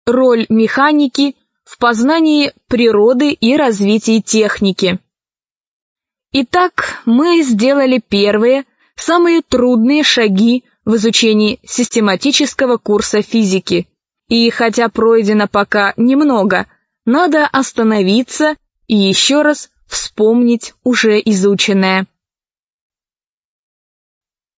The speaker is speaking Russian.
роль механики в познании природы и развитии техники. Итак, мы сделали первые, самые трудные шаги в изучении систематического курса физики. И хотя пройдено пока немного, надо остановиться и еще раз вспомнить уже изученное.